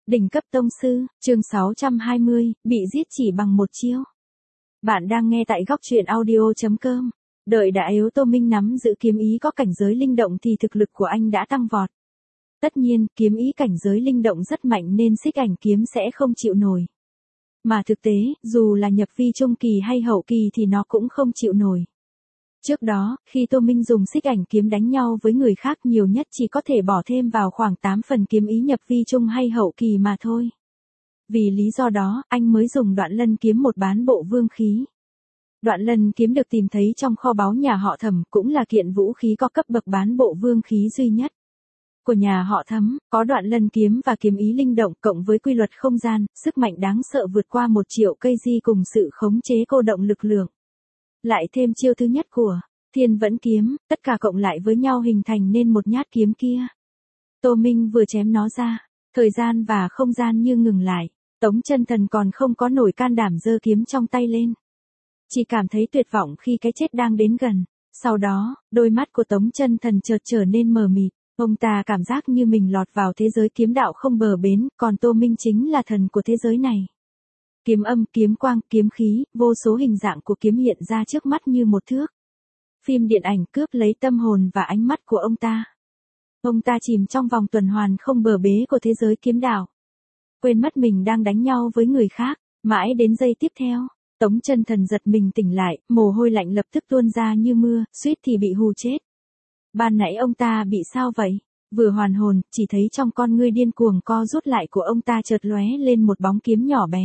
Đỉnh cấp tông sư, chương 620, bị giết chỉ bằng một chiêu. Bạn đang nghe tại góc truyện audio.com. Đợi đã yếu Tô Minh nắm giữ kiếm ý có cảnh giới linh động thì thực lực của anh đã tăng vọt. Tất nhiên, kiếm ý cảnh giới linh động rất mạnh nên xích ảnh kiếm sẽ không chịu nổi. Mà thực tế, dù là nhập vi trung kỳ hay hậu kỳ thì nó cũng không chịu nổi. Trước đó, khi Tô Minh dùng xích ảnh kiếm đánh nhau với người khác nhiều nhất chỉ có thể bỏ thêm vào khoảng 8 phần kiếm ý nhập vi trung hay hậu kỳ mà thôi. Vì lý do đó, anh mới dùng đoạn lân kiếm một bán bộ vương khí. Đoạn lân kiếm được tìm thấy trong kho báu nhà họ Thẩm, cũng là kiện vũ khí có cấp bậc bán bộ vương khí duy nhất của nhà họ Thẩm. Có đoạn lân kiếm và kiếm ý linh động cộng với quy luật không gian, sức mạnh đáng sợ vượt qua 1 triệu cây di cùng sự khống chế cô động lực lượng. Lại thêm chiêu thứ nhất của Thiên Vẫn kiếm, tất cả cộng lại với nhau hình thành nên một nhát kiếm kia. Tô Minh vừa chém nó ra, thời gian và không gian như ngừng lại. Tống Chân Thần còn không có nổi can đảm giơ kiếm trong tay lên. Chỉ cảm thấy tuyệt vọng khi cái chết đang đến gần. Sau đó, đôi mắt của Tống Chân Thần chợt trở nên mờ mịt. Ông ta cảm giác như mình lọt vào thế giới kiếm đạo không bờ bến, còn Tô Minh chính là thần của thế giới này. Kiếm âm, kiếm quang, kiếm khí, vô số hình dạng của kiếm hiện ra trước mắt như một thước phim điện ảnh cướp lấy tâm hồn và ánh mắt của ông ta. Ông ta chìm trong vòng tuần hoàn không bờ bến của thế giới kiếm đạo. Quên mất mình đang đánh nhau với người khác, mãi đến giây tiếp theo, Tống Chân Thần giật mình tỉnh lại, mồ hôi lạnh lập tức tuôn ra như mưa, suýt thì bị hù chết. Ban nãy ông ta bị sao vậy? Vừa hoàn hồn, chỉ thấy trong con ngươi điên cuồng co rút lại của ông ta chợt lóe lên một bóng kiếm nhỏ bé.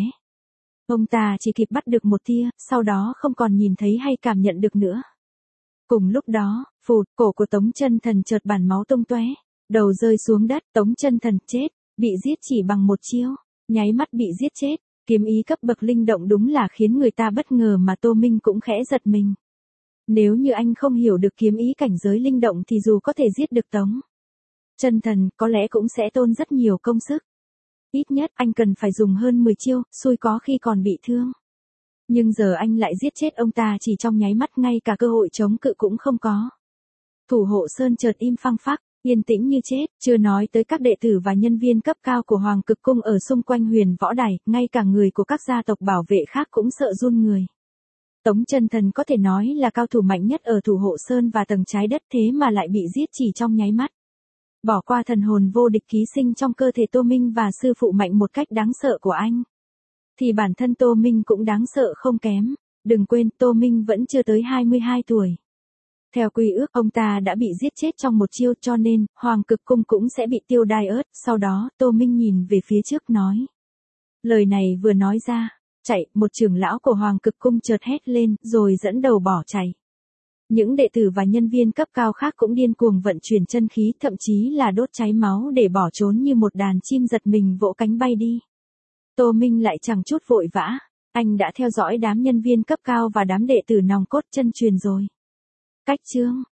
Ông ta chỉ kịp bắt được một tia, sau đó không còn nhìn thấy hay cảm nhận được nữa. Cùng lúc đó, phụt, cổ của Tống Chân Thần chợt bắn máu tung tóe, đầu rơi xuống đất, Tống Chân Thần chết, bị giết chỉ bằng một chiêu, nháy mắt bị giết chết. Kiếm ý cấp bậc linh động đúng là khiến người ta bất ngờ mà Tô Minh cũng khẽ giật mình. Nếu như anh không hiểu được kiếm ý cảnh giới linh động thì dù có thể giết được Tống Chân Thần, có lẽ cũng sẽ tốn rất nhiều công sức. Ít nhất anh cần phải dùng hơn 10 chiêu, xui có khi còn bị thương. Nhưng giờ anh lại giết chết ông ta chỉ trong nháy mắt, ngay cả cơ hội chống cự cũng không có. Thủ hộ Sơn chợt im phăng phắc, yên tĩnh như chết, chưa nói tới các đệ tử và nhân viên cấp cao của Hoàng Cực Cung ở xung quanh Huyền Võ Đài, ngay cả người của các gia tộc bảo vệ khác cũng sợ run người. Tống Chân Thần có thể nói là cao thủ mạnh nhất ở Thủ hộ Sơn và tầng trái đất, thế mà lại bị giết chỉ trong nháy mắt. Bỏ qua thần hồn vô địch ký sinh trong cơ thể Tô Minh và sư phụ mạnh một cách đáng sợ của anh, thì bản thân Tô Minh cũng đáng sợ không kém. Đừng quên, Tô Minh vẫn chưa tới 22 tuổi. Theo quy ước, ông ta đã bị giết chết trong một chiêu, cho nên Hoàng Cực Cung cũng sẽ bị tiêu đai ớt. Sau đó, Tô Minh nhìn về phía trước nói. Lời này vừa nói ra, chạy, một trưởng lão của Hoàng Cực Cung chợt hét lên, rồi dẫn đầu bỏ chạy. Những đệ tử và nhân viên cấp cao khác cũng điên cuồng vận chuyển chân khí, thậm chí là đốt cháy máu để bỏ trốn như một đàn chim giật mình vỗ cánh bay đi. Tô Minh lại chẳng chút vội vã, anh đã theo dõi đám nhân viên cấp cao và đám đệ tử nòng cốt chân truyền rồi. Cách chương